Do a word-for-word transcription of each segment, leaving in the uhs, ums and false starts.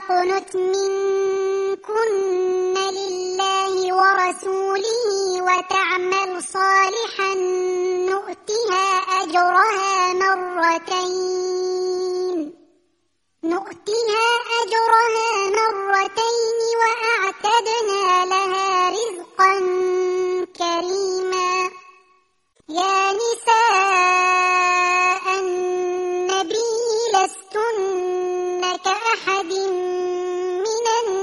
يقنت منكن لله ورسوله وتعمل صالحا نؤتها أجرها مرتين نؤتها أجرها مرتين وأعتدنا لها رزقا كريما. يا نساء النبي لستن كأحد من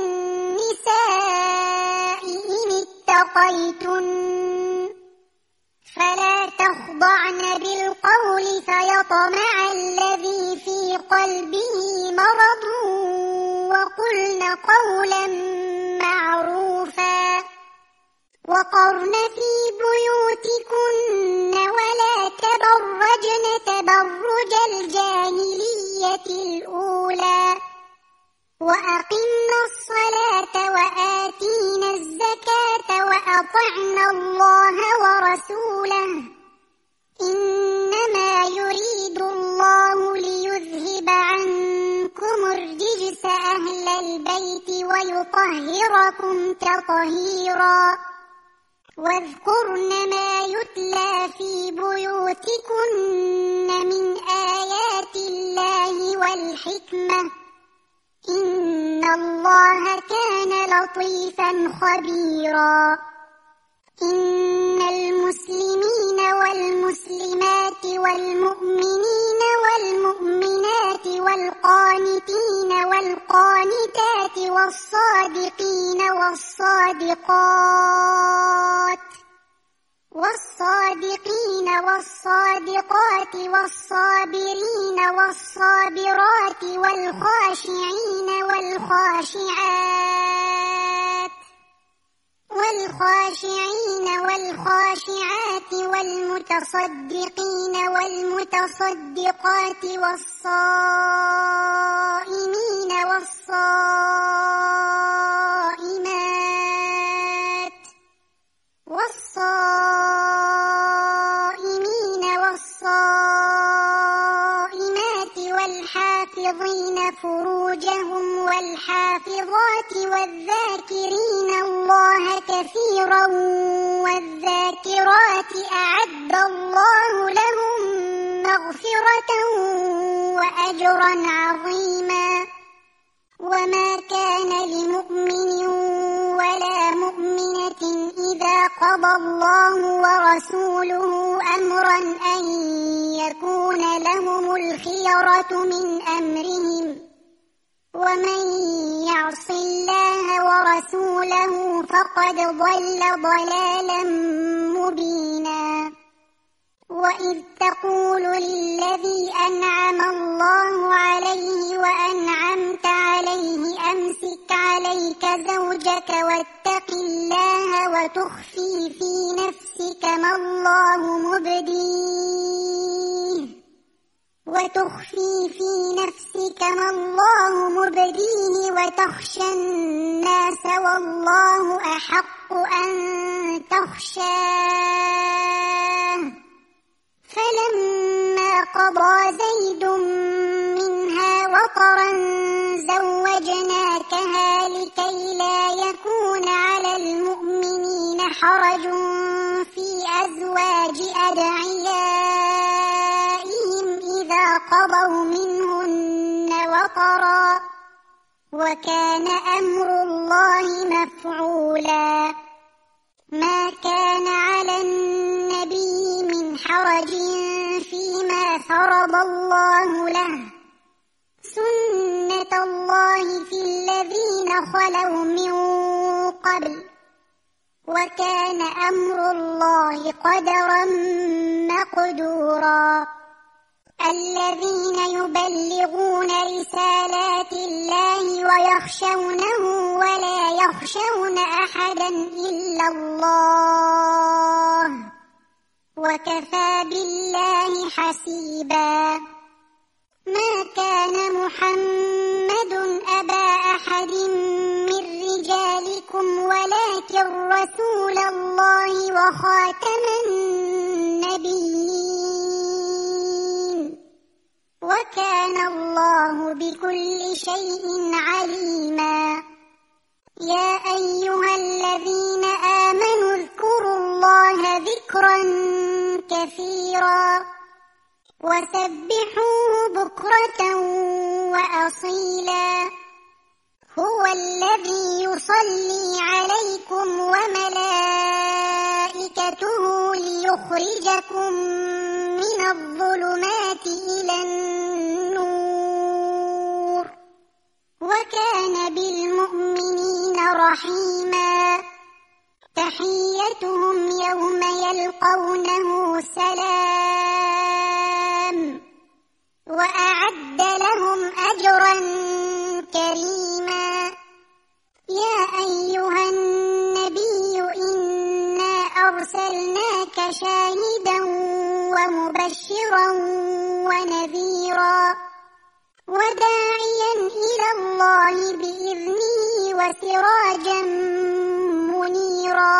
النساء إن اتقيتن فلا تخضعن بالقول فيطمع الذي في قلبه مرض وقلن قولا معروفا وقرن في بيوتكن ولا تبرجن تبرج الجاهلية الأولى وأقمنا الصلاة وآتينا الزكاة وأطعنا الله ورسوله إنما يريد الله ليذهب عنكم الرجس أهل البيت ويطهركم تطهيرا. واذكرن ما يتلى في بيوتكن من آيات الله والحكمة إن الله كان لطيفا خبيرا. إن المسلمين والمسلمات والمؤمنين والمؤمنات والقانتين والقانتات والصادقين والصادقات والصادقين والصادقات والصابرين والصابرات والخاشعين والخاشعات والخاشعين والخاشعات والمتصدقين والمتصدقات والصائمين والصائمات والصائمين والصائمات والحافظين فروجهم والحافظات والذاكرين الله كثيرا والذاكرات أعد الله لهم مغفرة وأجرا عظيما. وما كان لمؤمن ولا مؤمنة إذا قضى الله ورسوله أمرا أن يكون لهم الخيرة من أمرهم ومن يعص الله ورسوله فقد ضل ضلالا مبينا. وإذ تقول للذي أنعم الله عليه وأنعمت عليه أمسك عليك زوجك واتق الله وتخفي في نفسك ما الله مبديه وتخفي في نفسك ما الله مبديه وتخشى الناس والله أحق أن تخشاه. فلما قضى زيد منها وطرا زوجناكها لكي لا يكون على المؤمنين حرج في أزواج أدعيائهم إذا قضوا منهن وطرا وكان أمر الله مفعولا. ما كان على النبي من حرج فيما فرض الله له سنة الله في الذين خلوا من قبل وكان أمر الله قدرا مقدورا. الذين يبلغون رسالات الله ويخشونه ولا يخشون أحدا إلا الله وكفى بالله حسيبا. ما كان محمد أبا أحد من رجالكم ولكن رسول الله وخاتم النبيين وكان الله بكل شيء عليما. يا أيها الذين آمنوا اذكروا الله ذكرا كثيرا وسبحوه بكرة وأصيلا. هو الذي يصلي عليكم وملائكته ليخرجكم من الظلمات إلى النور وكان بالمؤمنين رحيما. تحيتهم يوم يلقونه سلام وأعد لهم أجرا كريما. يا أيها النبي إنا أرسلناك شاهدا ومبشرا ونذيرا وداعيا إلى الله بإذنه وسراجا منيرا.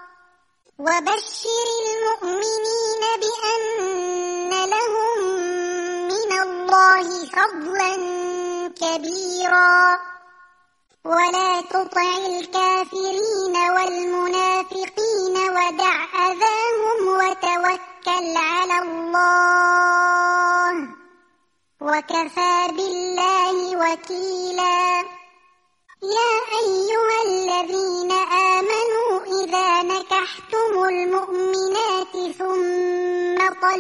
وبشر المؤمنين بأن لهم من الله فضلا كبيرا. ولا تطع الكافرين والمنافقين ودع أذاهم وتوكل على الله وكفى بالله وكيلا. يا أيها الذين آمنوا إذا نكحتم المؤمنات ثم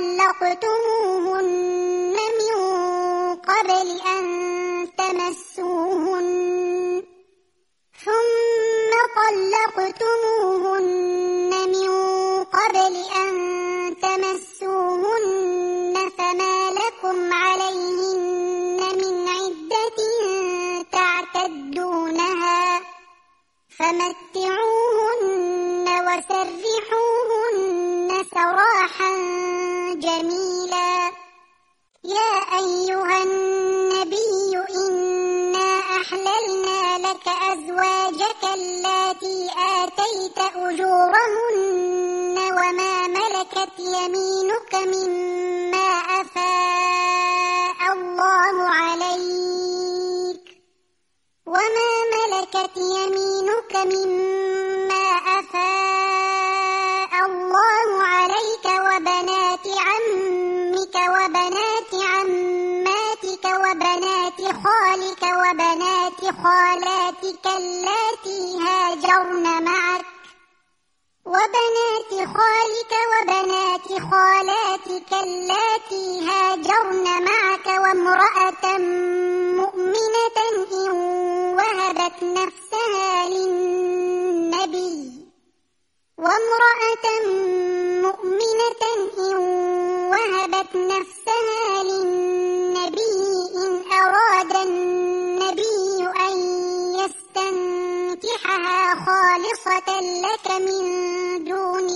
طلقتموهن من قبل أن تمسوهن ثم طلقتموهن من قبل أن تمسوهن فما لكم عليهن من عدة تعتدونها فمتعوهن وسرحوهن سراحا جميلا. يا أيها النبي إنا أحللنا لك أزواجك اللاتي آتيت أجورهن وما ملكت يمينك مما أفاء الله عليك وما ملكت يمينك مما أفاء الله عليك وبنات عمك وبنات عماتك وبنات خالك وبنات خالاتك اللاتي هاجرن معك وبنات خالك وبنات خالاتك اللاتي هاجرن معك وامرأة مؤمنة إن وهبت نفسها للنبي وامرأة مؤمنة إن وهبت نفسها للنبي إن أراد النبي أن يستنكحها خالصة لك من دون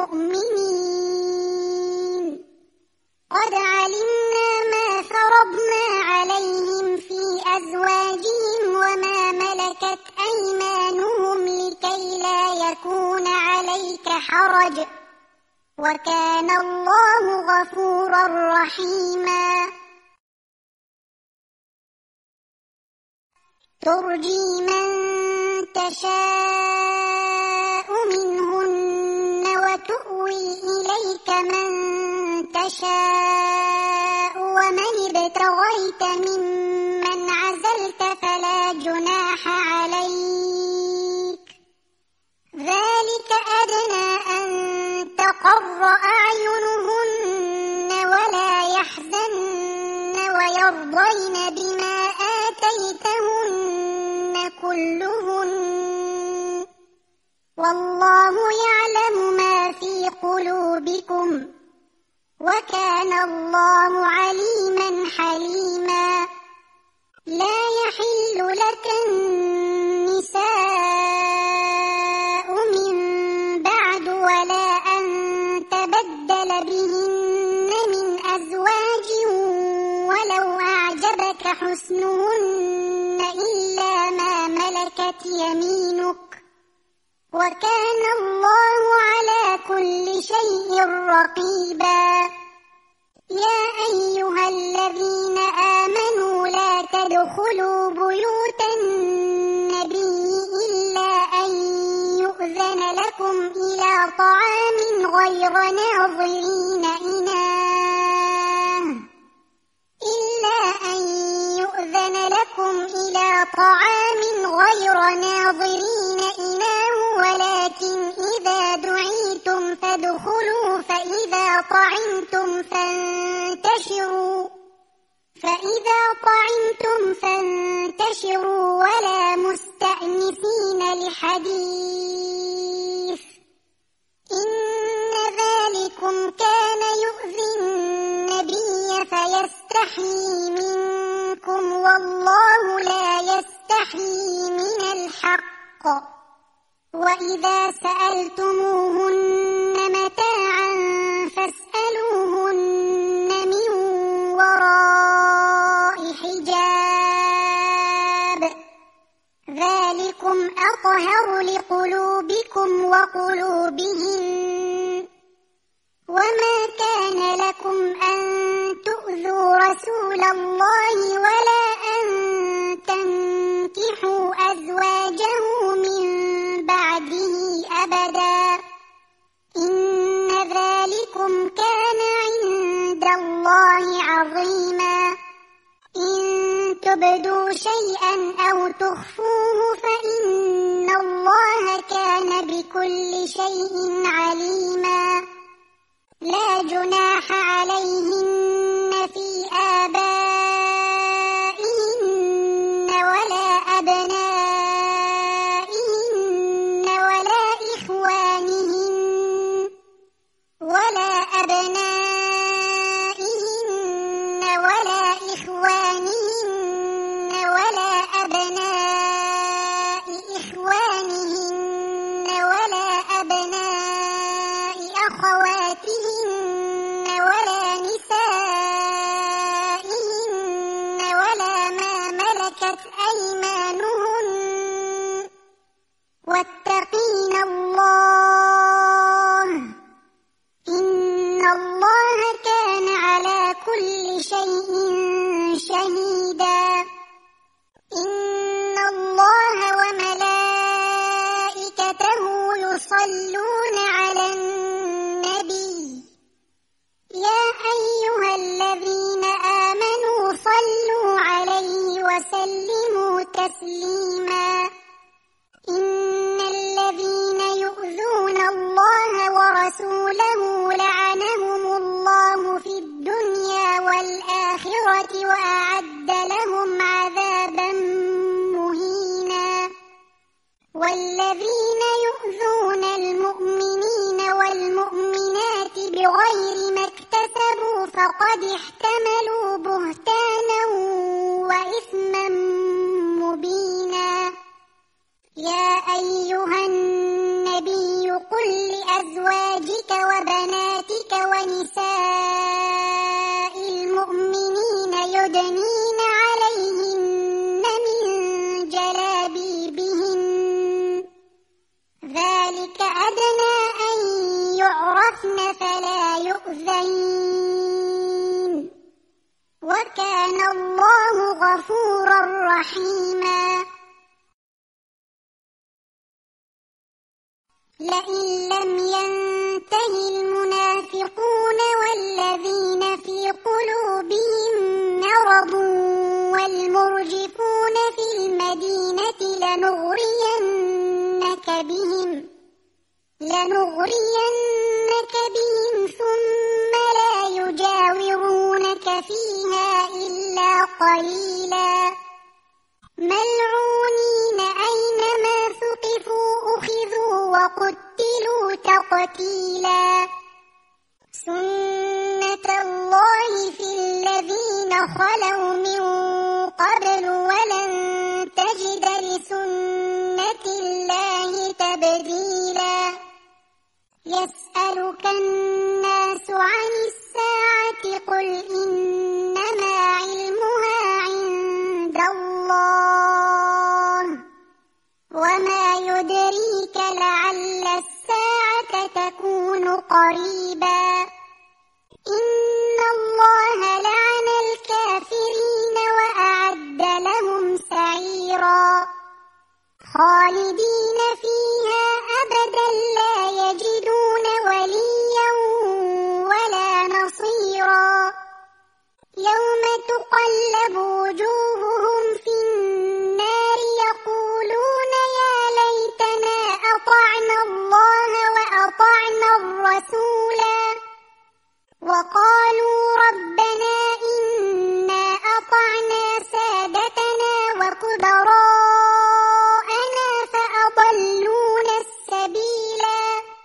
المؤمنين. قد علمنا ما فرضنا عليهم في أزواجهم وما ملكت أيمانهم لكي لا يكون عليك حرج وكان الله غفورا رحيما. ترجي من تشاء منهن وتؤوي إليك من تشاء ومن ابتغيت ممن عزلت فلا جناح عليك ذلك أدنى أن تقر أعينهن ولا يحزن ويرضين بما آتيتهن كلهن والله يعلم ما في قلوبكم وكان الله عليما حليما. لا يحل لك النساء من بعد ولا أن تبدل بهن من أزواج ولو أعجبك حسنهن إلا ما ملكت يمينك وكان الله على كل شيء رقيبا. يا أيها الذين تدخلوا بيوت النبي إلا أن يؤذن لكم إلى طعام غير ناظرين إناه إلا أن يؤذن لكم إلى طعام غير ناظرين إناه ولكن إذا دعيتم فادخلوا فإذا طعمتم فانتشروا فإذا طعمتم فانتشروا ولا مستأنسين لحديث إن ذلكم كان يؤذي النبي فيستحيي منكم والله لا يستحيي من الحق وإذا سألتموهن متاعا فاسألوهن من وراء حجاب ذلكم أطهر لقلوبكم وقلوبهم وما كان لكم أن تؤذوا رسول الله ولا أن تنكحوا أزواجه من بعده أبدا إن ذلكم كان عند الله عظيما إن تبدوا شيئا أو تخفوه فإن الله كان بكل شيء عليما لا جناح عليهن في آبائهن ولا أبنائهن ولا إخوانهن ولا أبنائهن ولا إخوانهن ولا أبناء إخوانهن ولا أبناء أخواتهن ولا نسائهن ولا ما ملكت أيمانهن واتقين الله إن الله كان على كل شيء شهيدا إن الله وملائكته يصلون على النبي يا أيها الذين آمنوا صلوا عليه وسلموا تسليما إن الذين يؤذون الله ورسوله لعنهم الله في الدنيا والآخرة وأعد لهم عذابا مهينا والذين يؤذون المؤمنين والمؤمنات بغير ما اكتسبوا فقد احتملوا بهتانا وإثما مبينا يا أيها النبي قل لأزواجك وبناتك ونساء المؤمنين يدنين عليهن من جلابيبهن ذلك أدنى أن يعرفن فلا يؤذين وكان الله غفورا رحيما لئن لم ينته المنافقون والذين في قلوبهم مرض والمرجفون في المدينة لنغرينك بهم لنغرينك بهم ثم لا يجاورونك فيها إلا قليلا ملعونين أينما ثقفوا أخذوا وقتلوا تقتيلا سنة الله في الذين خلوا من قبل ولن تجد لسنة الله تبديلا يسألك الناس عن الساعة قل إنما علمها عند الله وما يدريك لعل الساعة تكون قريبا إن الله لعن الكافرين وأعد خالدين فيها أبدا لا يجدون وليا ولا نصيرا يوم تقلب وجوههم في النار يقولون يا ليتنا أطعنا الله وأطعنا الرسولا وقالوا ربنا إنا أطعنا سادتنا وكبراءنا فأضلونا السبيلا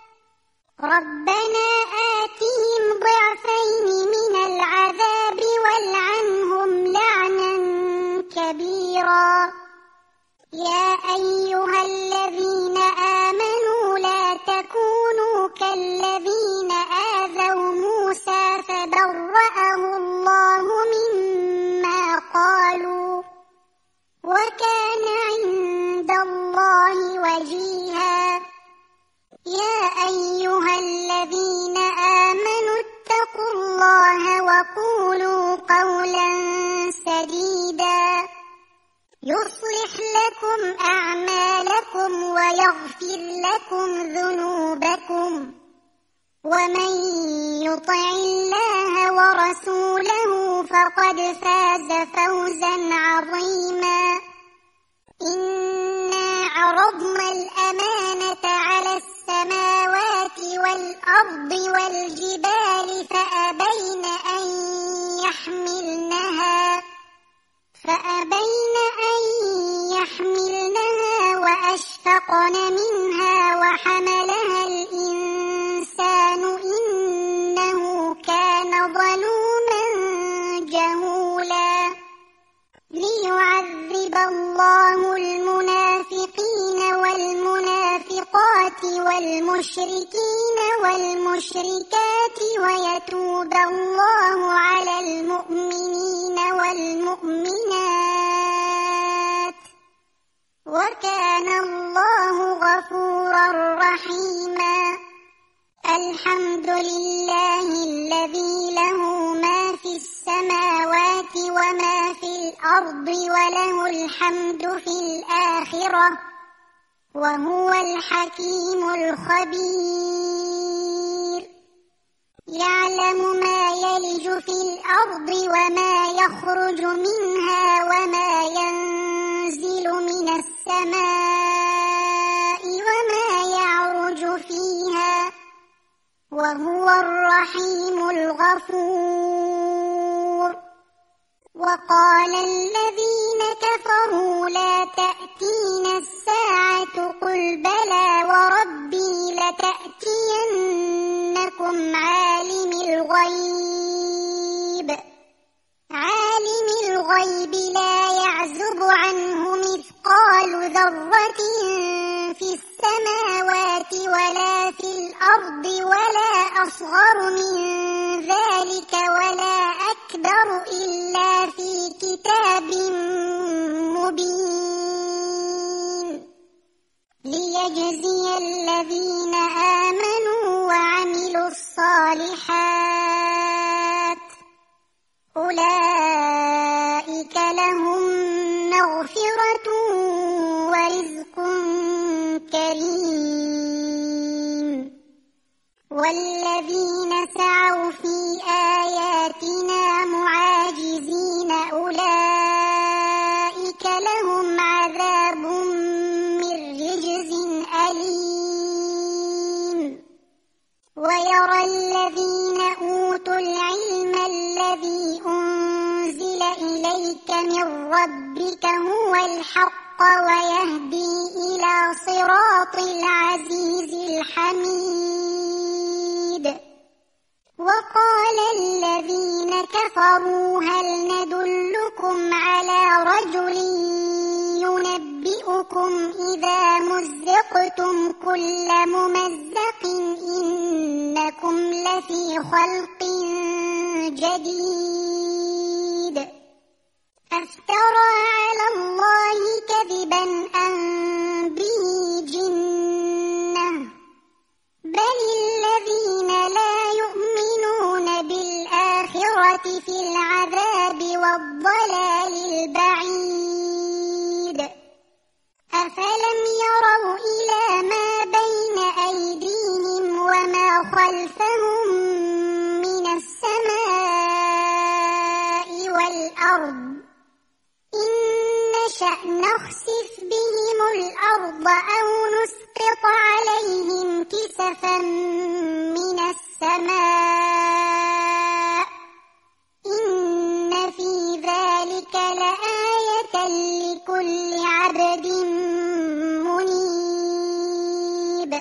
ربنا آتهم ضعفين من العذاب والعنهم لعنا كبيرا يا أيها الذين آمنوا لا تكونوا كالذين آذوا موسى فبرأه الله مما قالوا وكان عند الله وجيها يا أيها الذين آمنوا اتقوا الله وقولوا قولا سديدا يصلح لكم أعمالكم ويغفر لكم ذنوبكم ومن يطع الله ورسوله فقد فاز فوزا عظيما إنا عرضنا الأمانة على السماوات والأرض والجبال فأبين أن يحملنها فأبين أن يحملنها وأشفقن منها وحملها الإنسان إنه كان ظلوما جهولا ليعذب الله المنافقين والمنافقات والمشركين والمشركات ويتوب الله على المؤمنين والمؤمنات وكان الله غفورا رحيما الحمد لله الذي له ما في السماوات وما في الأرض وله الحمد في الآخرة وهو الحكيم الخبير يعلم ما يلج في الأرض وما يخرج منها وما ينزل من السماء وما يعرج فيها وهو الرحيم الغفور وقال الذين كفروا لا تأتينا الساعة قل بلى وربي لتأتينكم عالم الغيب عالم الغيب لا يعزب عنه مثقال ذرة في السماوات ولا في الأرض ولا أصغر من ذلك ولا أكبر إلا في كتاب مبين ليجزي الذين آمنوا وعملوا الصالحات أولئك لهم مغفرة ورزق كريم والذين سعوا في آياتنا معاجزين أولئك لهم عذاب من رجز أليم ويرى الذين أوتوا العلم الذي أنزل إليك من ربك هو الحق ويهدي إلى صراط العزيز الحميد وقال الذين كفروا هل ندلكم على رجل ينبئكم إذا مزقتم كل ممزق إنكم لفي خلق جديد أفترى على الله كذبا أم به جنة بل الذين لا يؤمنون بالآخرة في العذاب والضلال البعيد أفلم نخسف بهم الأرض أو نسقط عليهم كسفا من السماء إن في ذلك لآية لكل عبد منيب.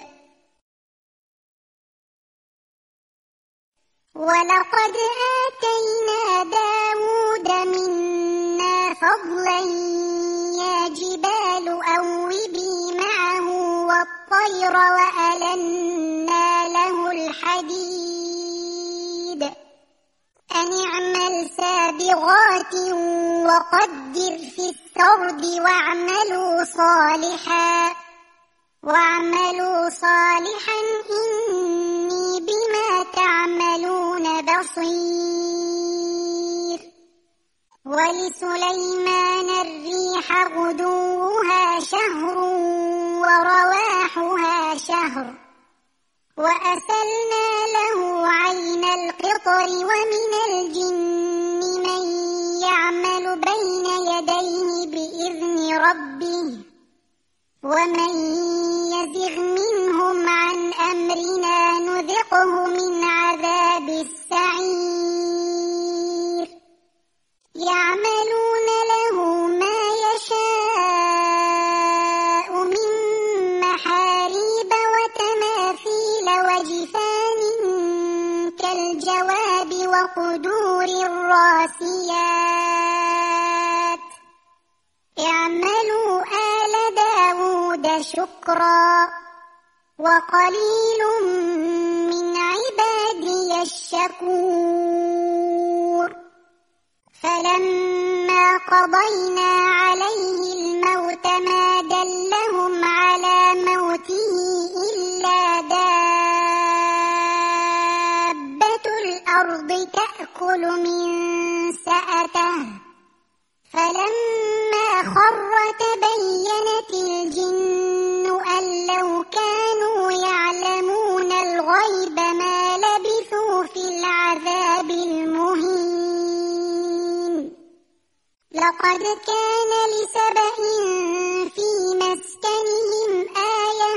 ولقد آتينا داود منا فضلا يا جبال أوبي معه والطير وألنا له الحديد أن اعمل سابغات وقدر في السرد واعملوا صالحا واعملوا صالحا إني بما تعملون بصير. ولسليمان الريح غدوها شهر ورواحها شهر وأسلنا له عين القطر ومن الجن من يعمل بين يديه بإذن ربه ومن يزغ منهم عن أمرنا نذقه من عذاب السعير. يعملون له ما يشاء من محاريب وتماثيل وجفان كالجواب وقدور الراسيات اعملوا آل داود شكرا وقليل من عبادي الشكور. فلما قضينا عليه الموت ما دلهم على موته إلا دابة الأرض تأكل من سأته فلما خر تبينت الجن أن لو كانوا يعلمون الغيب ما لبثوا في العذاب المهين. لقد كان لسبإ في مسكنهم آية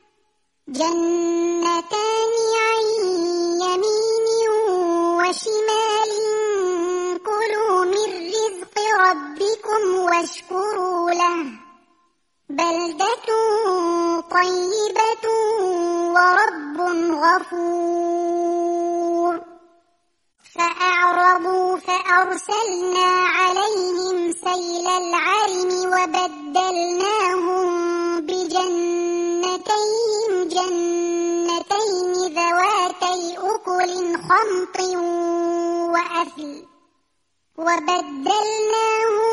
جنتان عن يمين وشمال كلوا من رزق ربكم واشكروا له بلدة طيبة ورب غفور. فأعرضوا فأرسلنا عليهم سيل العرم وبدلناهم بجنتين جنتين ذواتي أكل خمط وأثل وبدلناهم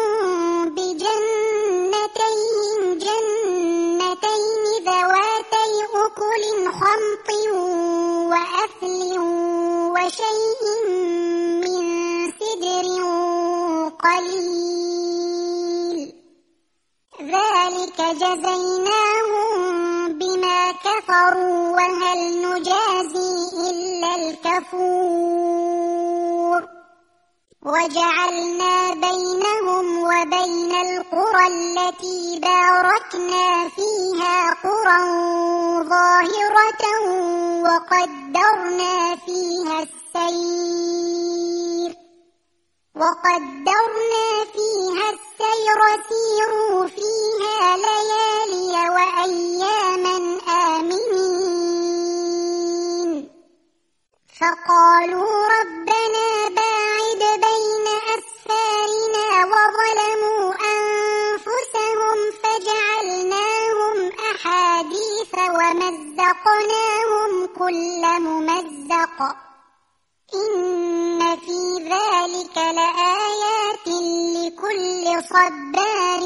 بجنتين جنتين ذواتي أكل خمط وأثل وشيء من سدر قليل ذلك جزيناهم بما كفروا وهل نجازي إلا الكفور. وجعلنا بينهم وبين القرى التي باركنا فيها قرى ظاهرة وقدرنا فيها السير وقدرنا فيها السير سيروا فيها ليالي وأياما آمنين. فقالوا ربنا باعد بين أسفارنا وظلموا أنفسهم فجعلناهم أحاديث ومزقناهم كل ممزق إن في ذلك لآيات لكل صبار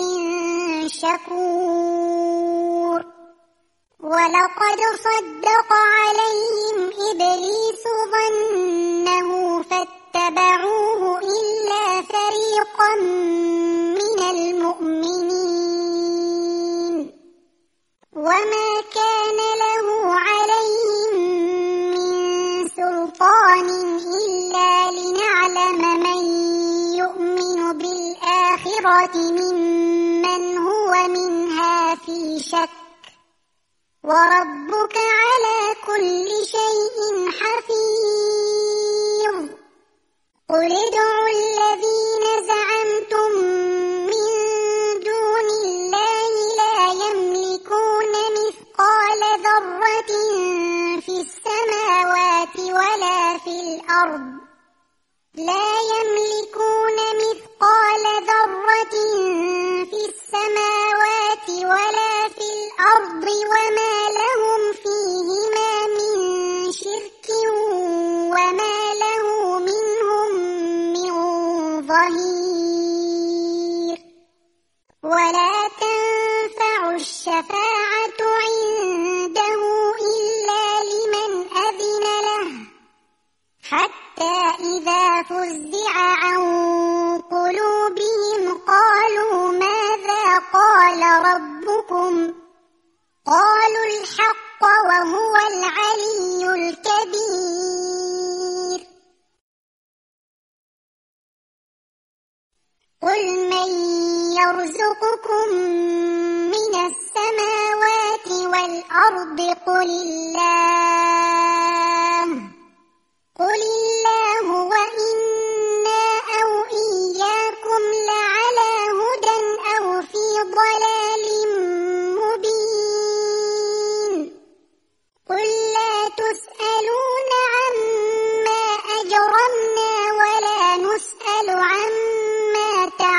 شكور. ولقد صدق عليهم إبليس ظنه فاتبعوه إلا فريقا من المؤمنين وما كان له عليهم من سلطان إلا لنعلم من يؤمن بالآخرة ممن هو شك وربك على كل شيء حفيظ قل ادعوا الذين زعمتم من دون الله لا يملكون مثقال ذرة في السماوات ولا في الأرض لا يملكون مثقال ذرة في السماوات ولا في الأرض وما لهم فيهما من شرك وما له منهم من ظهير ولا تنفع الشفاعة عنده إلا لمن أذن له حتى إذا فزع عن قلوبهم قالوا ماذا قال ربكم قالوا الحق وهو العلي الكبير قل من يرزقكم من السماوات والأرض قل الله قل الله وإنا أو إياكم لعلى هدى أو في ضلال مبين قل لا تسألون عما أجرمنا ولا نسأل عما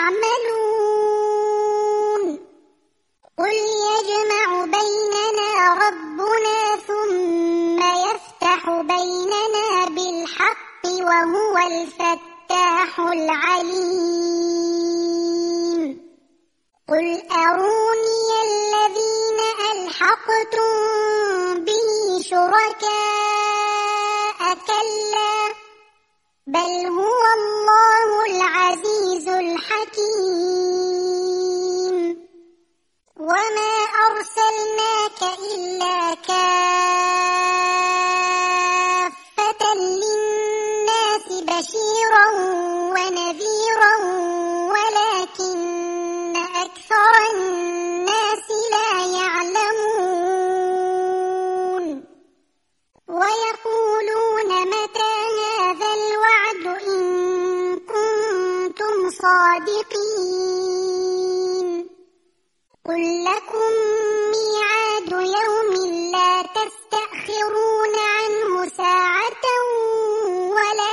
تعملون قل يجمع بيننا ربنا ثم يفتح بيننا بالحق وهو الفتاح العليم قل أروني الذين ألحقتم به شركاء كلا بل هو الله العزيز الحكيم وما أرسلناك إلا كافة للناس بشيرا ونذيرا ولكن أكثر الناس لا يعلمون ويقولون متى هذا الوعد إن كنتم صادقين قل لكم ميعاد يوم لا تستأخرون عنه ساعة ولا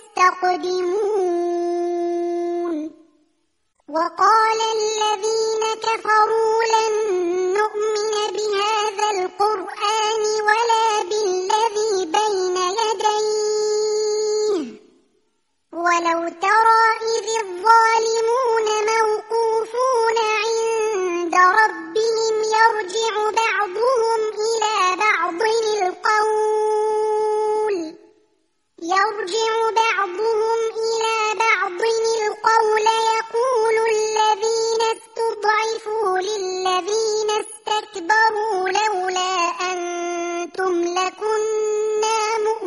تستقدمون وقال الذين كفروا لن نؤمن بهذا القرآن ولا بالذي بين يديه ولو ترى إذ الظالمون موقوفون عند ربهم يرجع بعضهم إلى بعض القول يرجع بعضهم إلى بعض القول يقول الذين استضعفوا للذين استكبروا لولا أنتم لكنا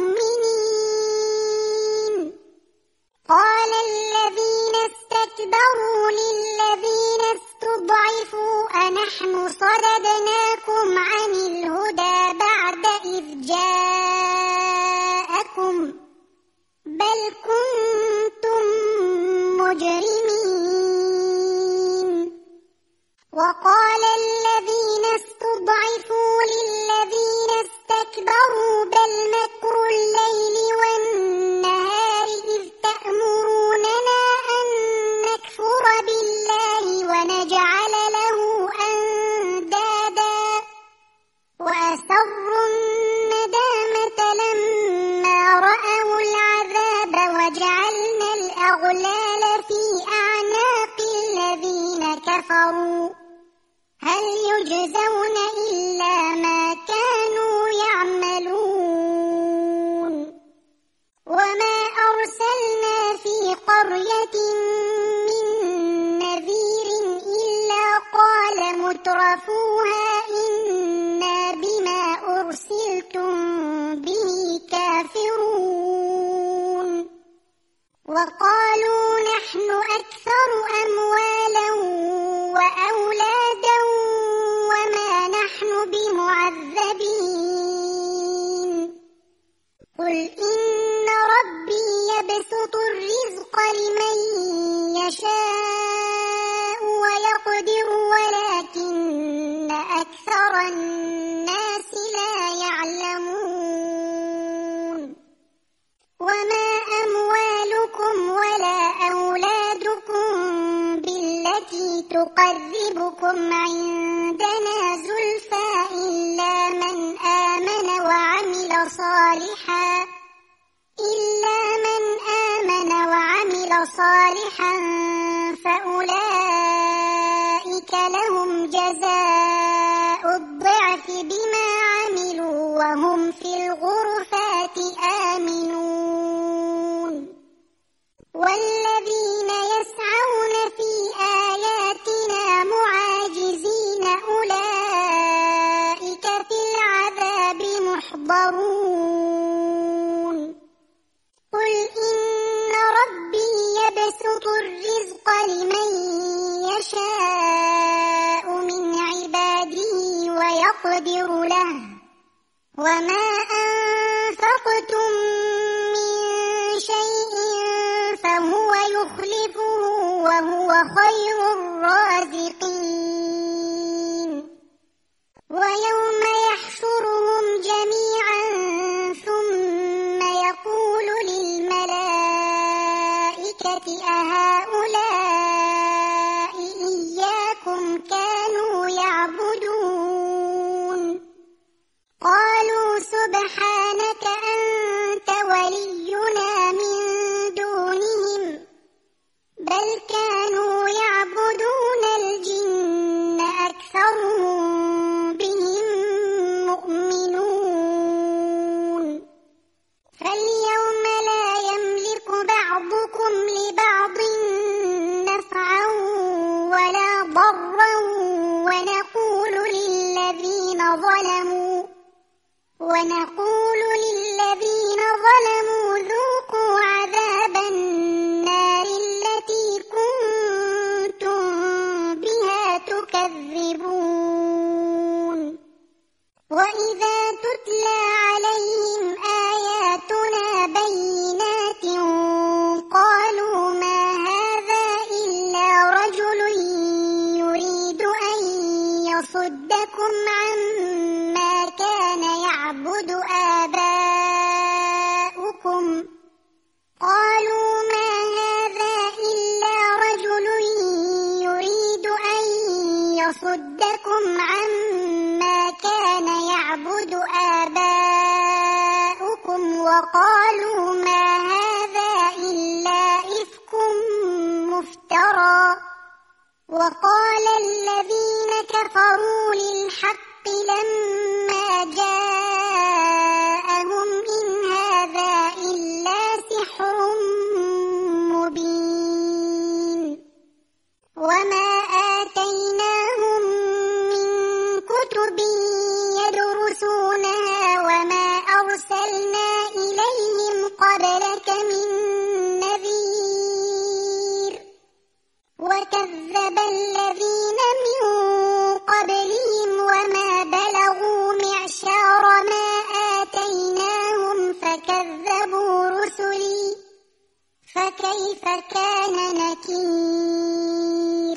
مؤمنين قال الذين استكبروا للذين استضعفوا أنحن صددناكم عن الهدى بعد إذ جاءكم بل كنتم مجرمين وقال الذين استضعفوا للذين استكبروا بل مكر الليل والنهار إذ تأمروننا أن نكفر بالله ونجعل له أندادا وأسروا الندامة لما رأوا العذاب وجعلنا الأغلال في أعناق الذين كفروا هل يجزون إلا ما كانوا يعملون وما أرسلنا في قرية من نذير إلا قال مترفوها إنا بما أرسلتم به كافرون وقالوا نحن أكثر أموالا وأولادا وما نحن بمعذبين قل إن ربي يبسط الرزق لمن يشاء ويقدر ولكن أكثر الناس لا يعلمون وما أموالكم ولا أولادكم بالتي تقربكم عندنا زلفى إلا من آمن وعمل صالحا إلا من آمن وعمل صالحا فأولئك لهم جزاء الضعف بما عملوا وهم في الغرفات آمنون والذين يسعون في آياتنا معاجزين أولئك في العذاب محضرون قل إن ربي يبسط الرزق لمن يشاء من عباده ويقدر له وما أنفقتم من شيء فهو يخلفه وهو خير الرازقين ويوم يحشرهم جميعا ثم يقول للملائكة أهؤلاء إياكم كانوا يعبدون قالوا سبحانك أنت ولينا من دونهم بل كانوا يعبدون الجن أكثرهم بهم مؤمنون فاليوم لا يملك بعضكم لبعض نفعا ولا ضرا ونقول للذين ظلموا ونقول للذين ظلموا ذوقوا عذاب النار التي كنتم بها تكذبون وإذا تتلى عليهم آياتنا بينات قالوا ما هذا إلا رجل يريد أن يصدكم عما كان يعبد آباؤكم قالوا ما هذا إلا رجل يريد أن يصدكم عما كان يعبد آباؤكم وقالوا ما هذا إلا إفك مفترى وقال الذين كفروا للحق لما جاءهم إن هذا إلا سحر مبين وما آتيناهم من كتب يدرسونها وما أرسلنا إليهم قبلك من نذير وكذب الذين من قبلهم وما بلغوا معشار ما آتيناهم فكذبوا رسلي فكيف كان نكير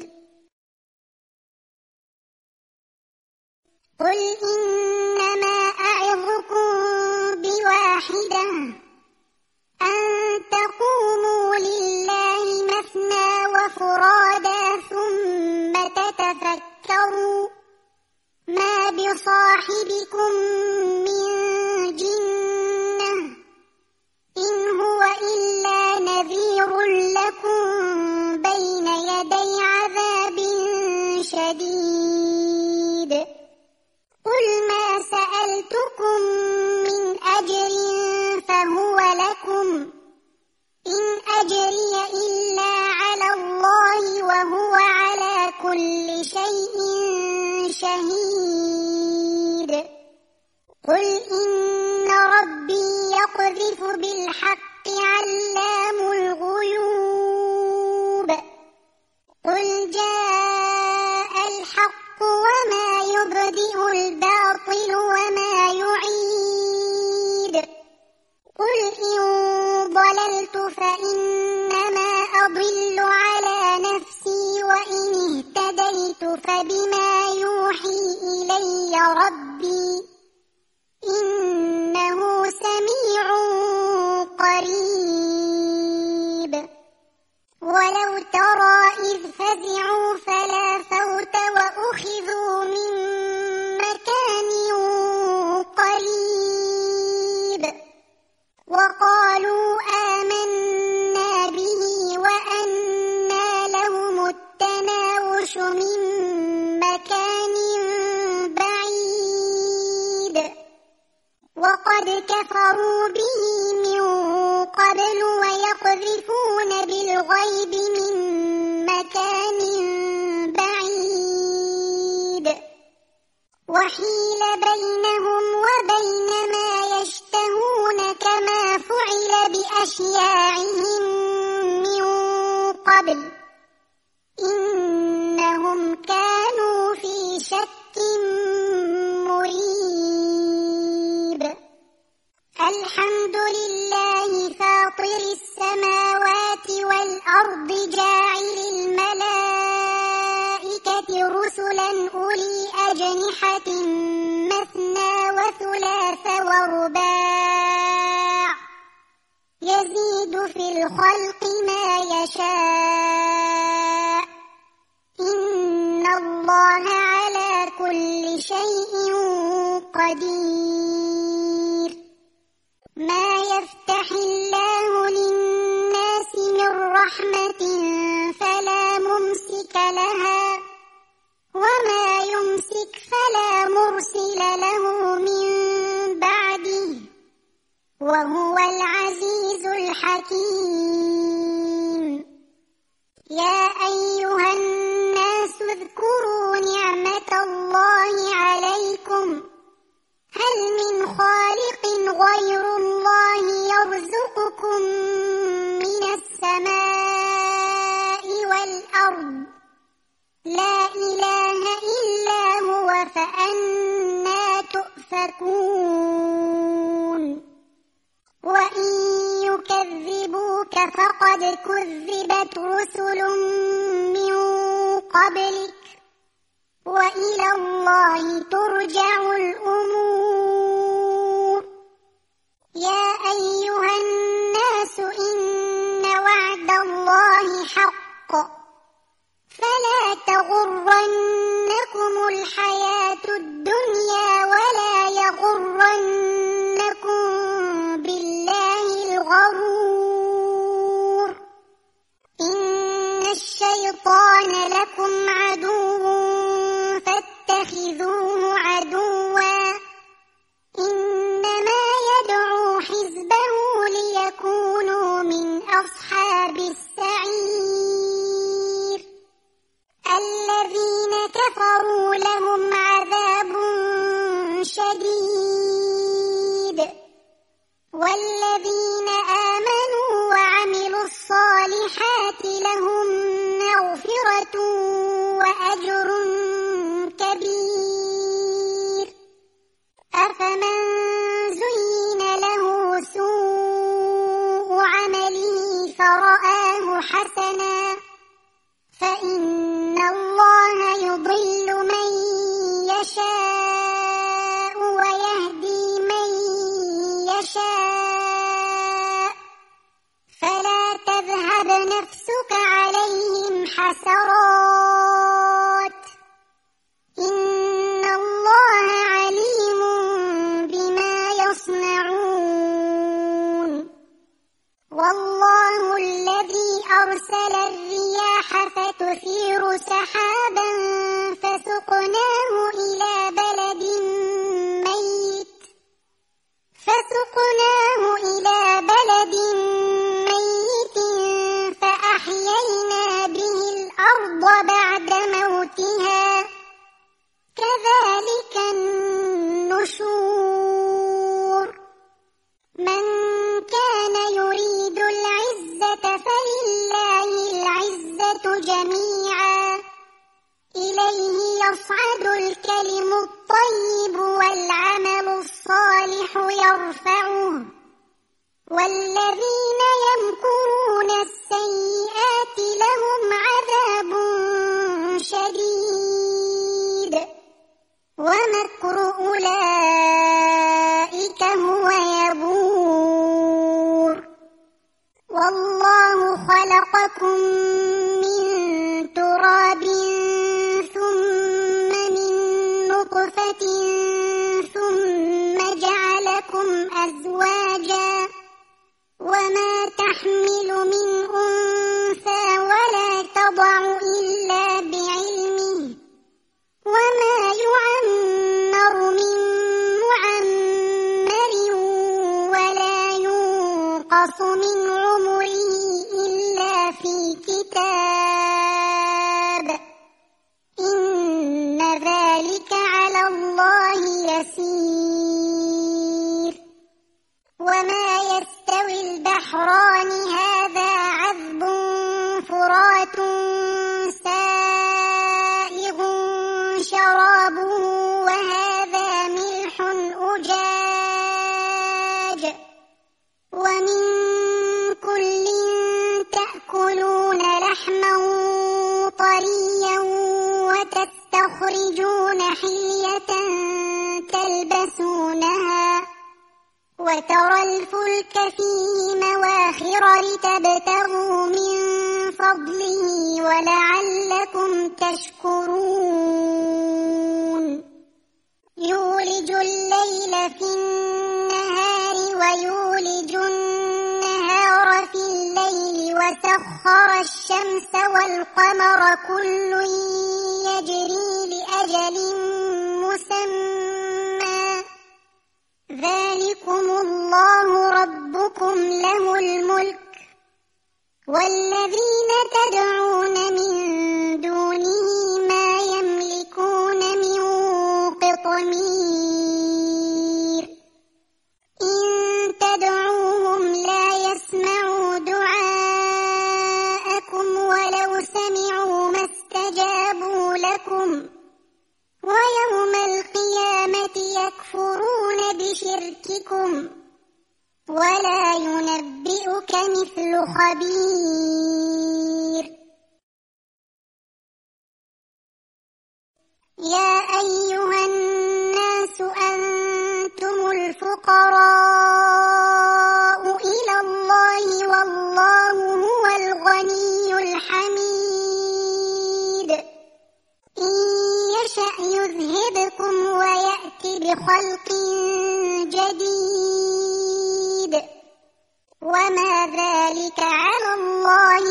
قل إنما أعظكم بواحدة أن تقوموا لله مثنى وفرادا ثم تتفكروا ما بصاحبكم من جنة إن هو إلا نذير لكم بين يدي عذاب شديد قل ما سألتكم من أجر فهو لكم إن أجري إلا على الله وهو على كل شيء شهيد قل إن ربي يقذف بالحق علام الغيوب قل جاء الحق الحق وما يبدئ الباطل وما يعيد قل إن ضللت فإنما أضل على نفسي وإن اهتديت فبما يوحي إلي ربي إنه سميع قريب ولو ترى إذ فزعوا فلا فوت وأخذوا من مكان قريب وقالوا آمنا به وأنى لهم التناوش من مكان بعيد وقد كفروا به من قبل ويقذفون بالغيب من مكان بعيد وحيل بينهم وبين ما يشتهون كما فعل بأشياعهم من قبل إنهم كانوا في شك مريب الحمد لله فاطر السماوات والأرض جاعل الملائكة رسلا أولي أجنحة مثنى وثلاث ورباع يزيد في الخلق ما يشاء إن الله على كل شيء قدير ما يفتح الله للناس من رحمة فلا ممسك لها وما يمسك فلا مرسل له من بعده وهو العزيز الحكيم يا أيها الناس اذكروا نعمة الله عليكم هل من خالق غير الله يرزقكم من السماء والأرض لا إله إلا هو فأنى تؤفكون وإن يكذبوك فقد كذبت رسل من قبلك وإلى الله ترجع الأمور يا أيها الناس إن وعد الله حق فلا تغرنكم الحياة الدنيا ولا يغرنكم بالله الغرور إن الشيطان لكم عدو فاتخذوه عدوا إنما يدعو حزبه ليكونوا من أصحاب السعير الذين كفروا لهم عذاب شديد والذين آمنوا وعملوا الصالحات لهم مغفرة وأجر كبير أفمن زين له سوء عمله فرآه حسنا فإن الله يضل من يشاء ويهدي من يشاء فلا تذهب نفسك عليهم حسرات إن الله عليم بما يصنعون والله الذي أرسل يصعد الكلم الطيب والعمل الصالح يرفعه والذين يمكرون السيئات لهم عذاب شديد ومكر أولئك هو يبور والله خلقكم من تراب ثم من نطفة ثم جعلكم أزواجا وما تحمل من أنثى ولا تضع إلا بعلمه وما يعمر من معمر ولا ينقص من عمره إلا في كتاب إن ذلك على الله يسير وما يستوي البحران هذا عذب فرات سائغ شرابه وهذا ملح أجاج ومن كل تأكلون لحما طريا وتستخرجون حلية تلبسونها وترى الفلك فيه مواخر لتبتغوا من فضله ولعلكم تشكرون يولج الليل في النهار ويولج النهار في الليل وسخر الشمس والقمر كل يجري لأجل مسمى ذلكم الله ربكم له الملك والذين تدعون من دونه ما يملكون من قطمير إن تدعوهم لا يسمعوا دعاءكم ولو سمعوا ما استجابوا لكم ويوم القيامة يكفرون بشرككم ولا ينبئك مثل خبير يا أيها الناس أنتم الفقراء إلى الله والله هو الغني الحميد إن يشأ يذهبكم ويأتي بخلق جديد وما ذلك على الله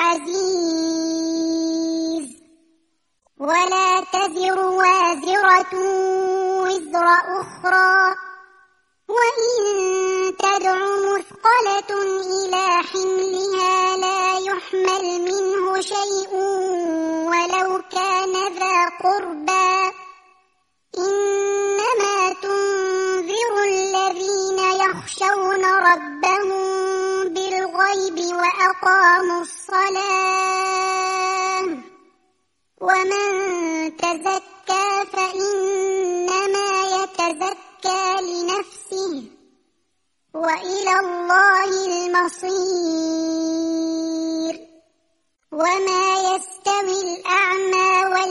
بعزيز ولا تزر وازرة وزر أخرى وإن تدع مثقلة إلى حملها لا يحمل منه شيء ولو كان ذا قربى إنما تنذر الذين يخشون ربهم بالغيب وأقاموا الصلاة ومن تزكى فإنما يتزكى لنفسه وإلى الله المصير وما يستوي الأعمى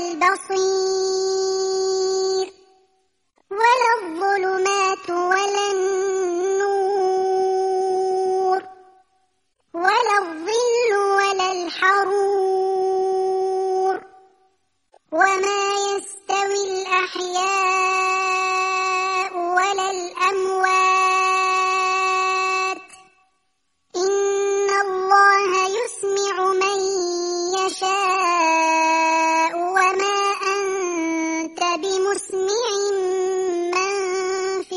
والبصير ولا الظلمات ولا النور ولا الظل ولا الحرور وما يستوي الأحياء ولا الأموات إن الله يسمع من يشاء وما أنت بمسمع من في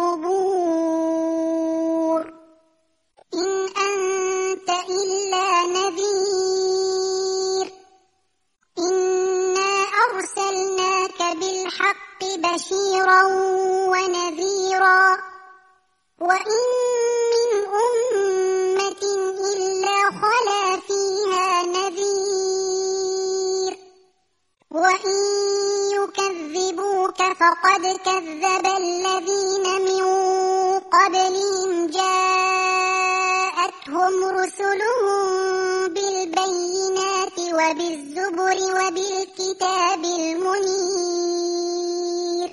القبور إن أنت إلا نذير إنا أرسلناك بالحق بشيرا ونذيرا وإن من أمة إلا خلا فيها نذير وإن فقد كذب الذين من قبلهم جاءتهم رسلهم بالبينات وبالزبر وبالكتاب المنير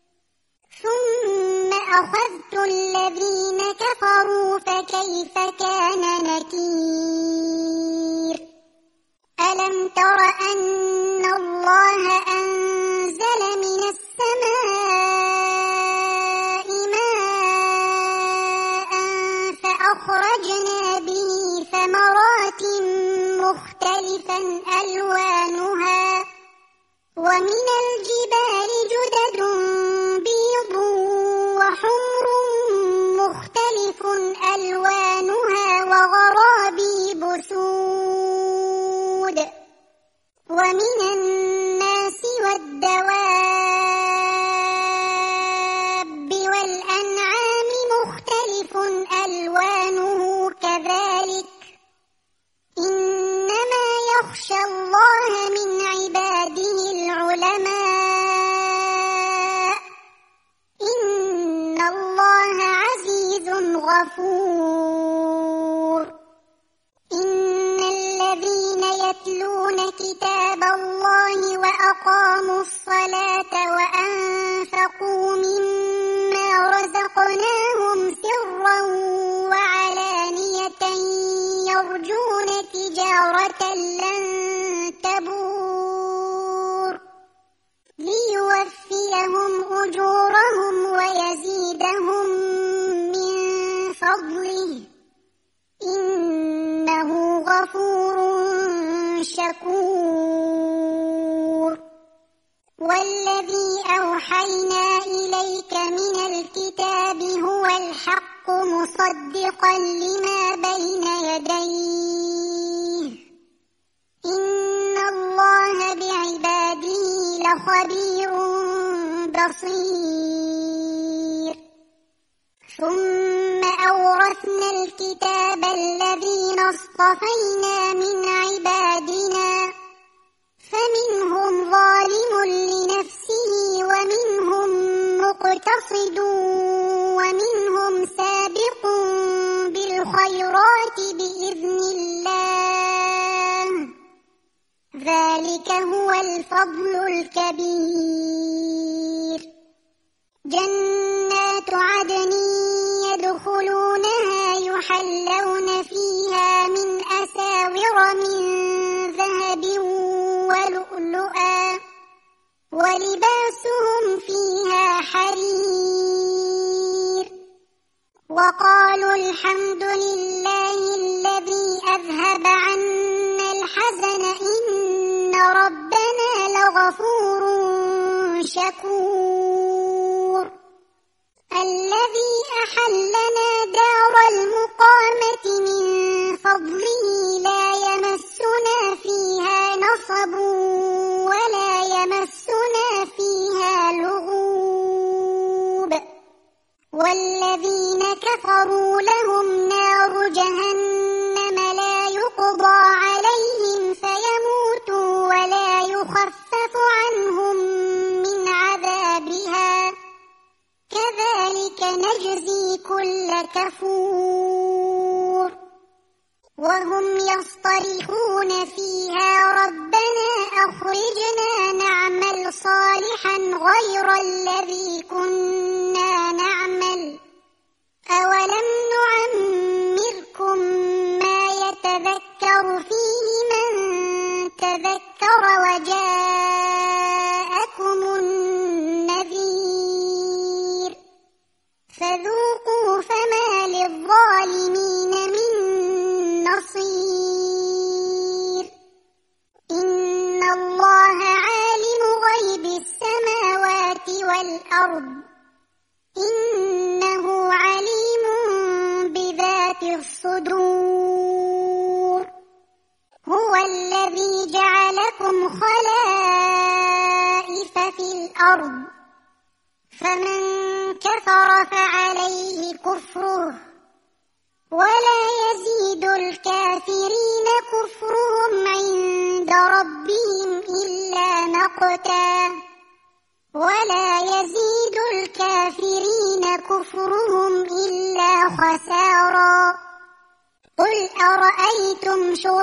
ثم أخذت الذين كفروا فكيف كان نكير ألم تر أن الله أنزل من السماء ماء فأخرجنا به ثمرات مختلفا ألوانها ومن الجبال جدد بيض وحمر مختلف ألوانها وغرابيب سود ومن الناس والدواب والأنعام مختلف ألوانه كذلك إنما يخشى الله من عباده العلماء إن الله عزيز غفور إن الذين يتلون كتاب الله وأقاموا الصلاة وأنفقوا مما رزقناهم سرا وعلانية يرجون تجارة لن تبور ليوفيهم أجورهم ويزيدهم من فضله إنه غفور شكور والذي أوحينا إليك من الكتاب هو الحق مصدقا لما بين يديه إن الله بعباده لخبير بصير ثم أورثنا الكتاب الذين اصطفينا من عبادنا فمنهم ظالم لنفسه ومنهم مقتصد ومنهم سابق بالخيرات بإذن الله ذلك هو الفضل الكبير جنات عدن يدخلونها يحلون فيها من أساور من ذهب ولؤلؤا ولباسهم فيها حرير وقالوا الحمد لله الذي أذهب عنا الحزن إن ربنا لغفور شكور الذي أحلنا دار المقامة من فضله لا يمسنا فيها نصب ولا يمسنا فيها لغوب والذين كفروا لهم نار جهنم لا يقضى عليهم فيموتوا ولا يخفف عنهم من عذابها كذلك نجزي كل كفور وهم يصطرخون فيها ربنا أخرجنا نعمل صالحا غير الذي كنا نعمل أولم نعمركم ما يتذكر فيه من تذكر وجاءكم النذير فذوقوا فما للظالمين من نصير إن الله عالم غيب السماوات والأرض إنه عليم بذات الصدور هو الذي جعلكم خلائف في الأرض فمن كفر فعليه كفره ولا يزيد الكافرين كفرهم عند ربهم إلا مقتا ولا يزدهم إلا خسارا قل أرأيتم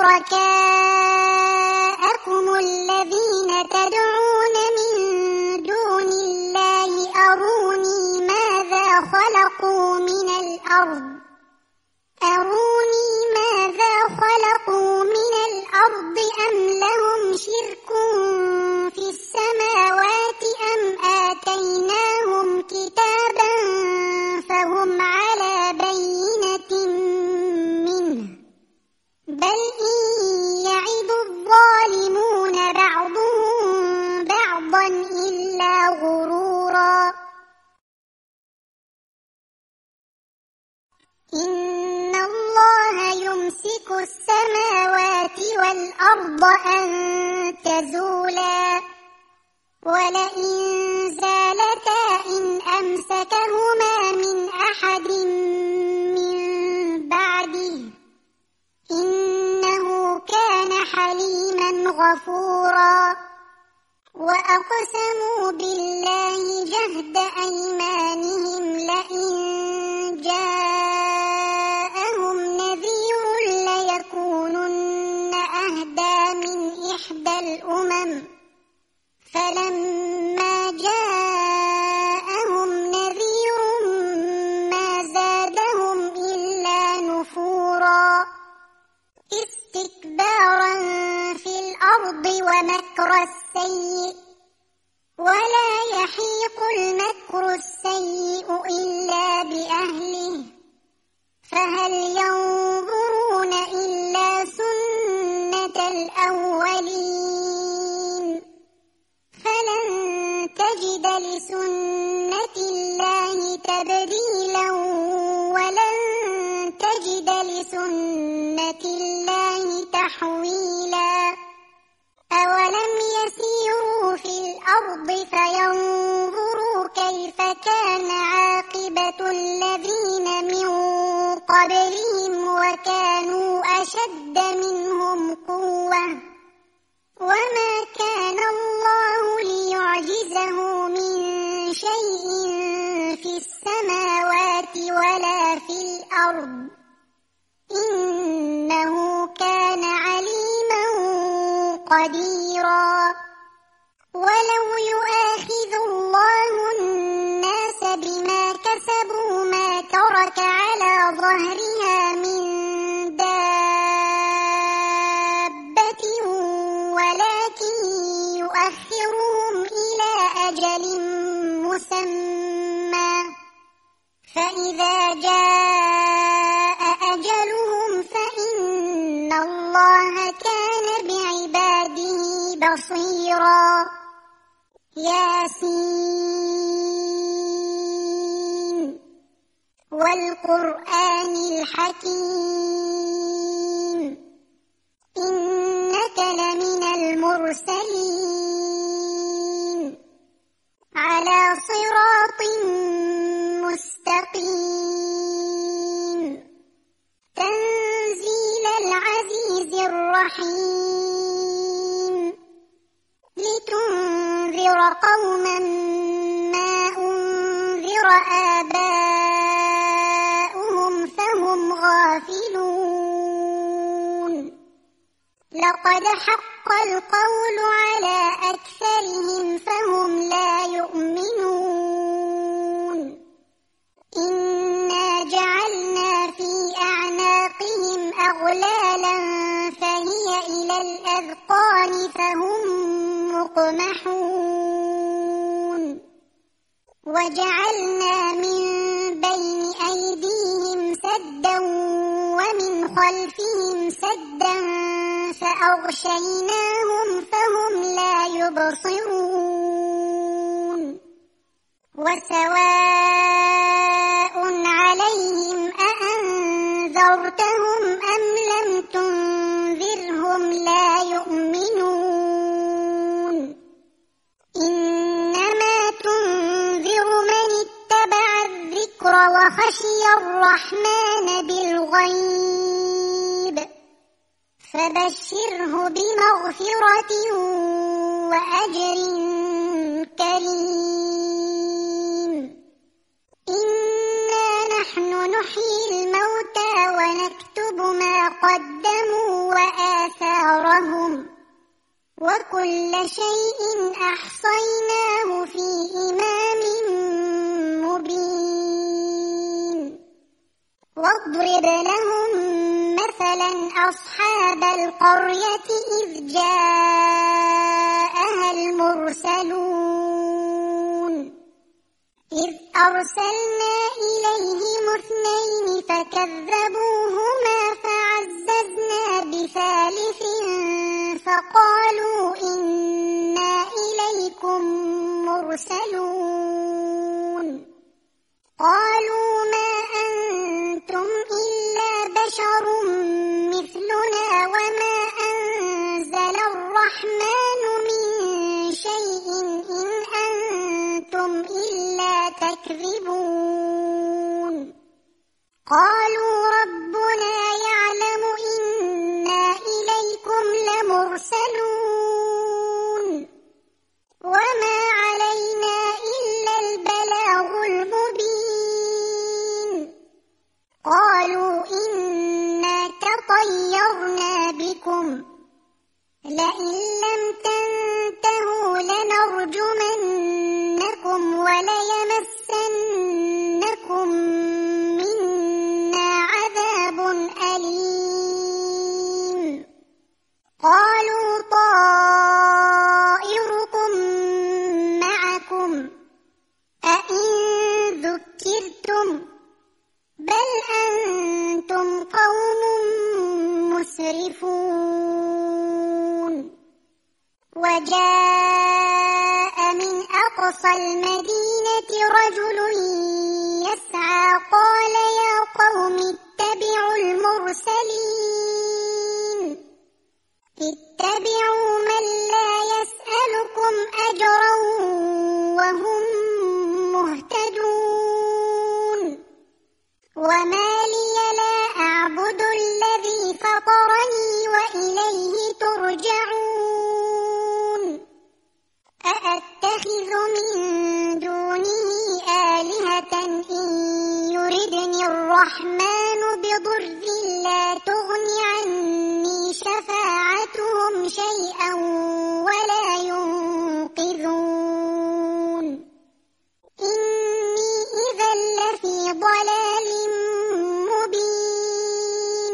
شركاءكم الذين تدعون من دون الله أروني ماذا خلقوا من الأرض أروني ماذا خلقوا من الأرض أم لهم شرك في السماوات أم آتيناهم كتابا فهم على بينة منه بل إن يعد الظالمون بعضهم بعضا إلا غرورا إن الله يمسك السماوات والأرض أن تزولا ولئن زالتا إن أمسكهما من أحد من بعده إنه كان حليما غفورا وأقسموا بالله جهد أيمانهم لئن جاءهم نذير ليكونن أهدى من إحدى الأمم فلما جاءهم نذير ما زادهم إلا نفورا استكبارا في الأرض ومكر السيء ولا يحيق المكر السيء إلا بأهله فهل ينظرون إلا سنة الأولين فلن تجد لسنة الله تبديلا ولن تجد لسنة الله تحويلا أولم يسيروا في الأرض فينظروا كيف كان عاقبة الذين من قبلهم وكانوا أشد منهم قوة وما كان الله ليعجزه من شيء في السماوات ولا في الأرض إنه كان عليما قديرا ولو يؤاخذ الله الناس بما كسبوا ما ترك على ظهرها من دابة ولكن يؤخرهم إلى أجل مسمى فإذا جاء أجلهم فإن الله كان بعباده بصيرا ياسين والقرآن الحكيم إنك لمن المرسلين على صراط مستقيم تنزيل العزيز الرحيم لتنذر قوما ما أنذر آباؤهم فهم غافلون لقد حق القول على أكثرهم فهم لا يؤمنون إنا جعلنا في أعناقهم أغلالا فهي إلى الأذقان فهم مقمحون وجعلنا من بين أيديهم سدا ومن خلفهم سدا فأغشيناهم فهم لا يبصرون وسواء عليهم أأنذرتهم أم لم تنذرهم لا يؤمنون إنما تنذر من اتبع الذكر وخشي الرحمن بالغيب فبشره بمغفرة وأجر كريم إن نحيي الموتى ونكتب ما قدموا وآثارهم وكل شيء أحصيناه في إمام مبين واضرب لهم مثلا أصحاب القرية إذ جاءها المرسلون إذ أرسلنا إليهم اثنين فكذبوهما فعززنا بثالث فقالوا إنا إليكم مرسلون قالوا ما أنتم إلا بشر مثلنا وما أنزل الرحمن من شيء إن أنتم إلا تكذبون قالوا ربنا يعلم إنا إليكم لمرسلون وما علينا إلا البلاغ المبين قالوا إنا تطيرنا بكم لئن لم تنتهوا لنرجمنكم وليمسنكم منا عذاب أليم قالوا طائركم معكم أئن ذكرتم بل أنتم قوم مسرفون وجاء من أقصى المدينة رجل يسعى قال يا قوم اتبعوا المرسلين اتبعوا من لا يسألكم أجرا وهم مهتدون وما لي لا أعبد الذي فطرني وإليه ترجعون أأتخذ من دونه آلهة إن يردني الرحمن بضر لا تغن عني شفاعتهم شيئا ولا ينقذون إني إذا لفي ضلال مبين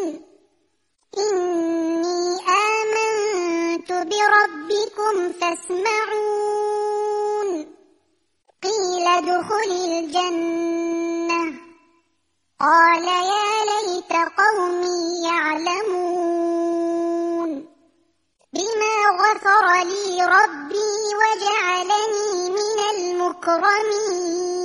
إني آمنت بربكم فاسمعون قيل ادخل الجنة قال يا ليت قومي يعلمون بما غفر لي ربي وجعلني من المكرمين